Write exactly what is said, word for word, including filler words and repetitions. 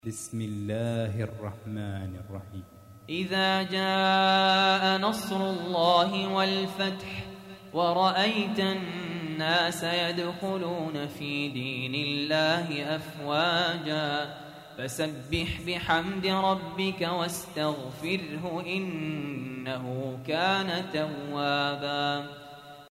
بسم الله الرحمن الرحيم. إذا جاء نصر الله والفتح ورأيت الناس يدخلون في دين الله أفواجا فسبح بحمد ربك واستغفره إنه كان توابا.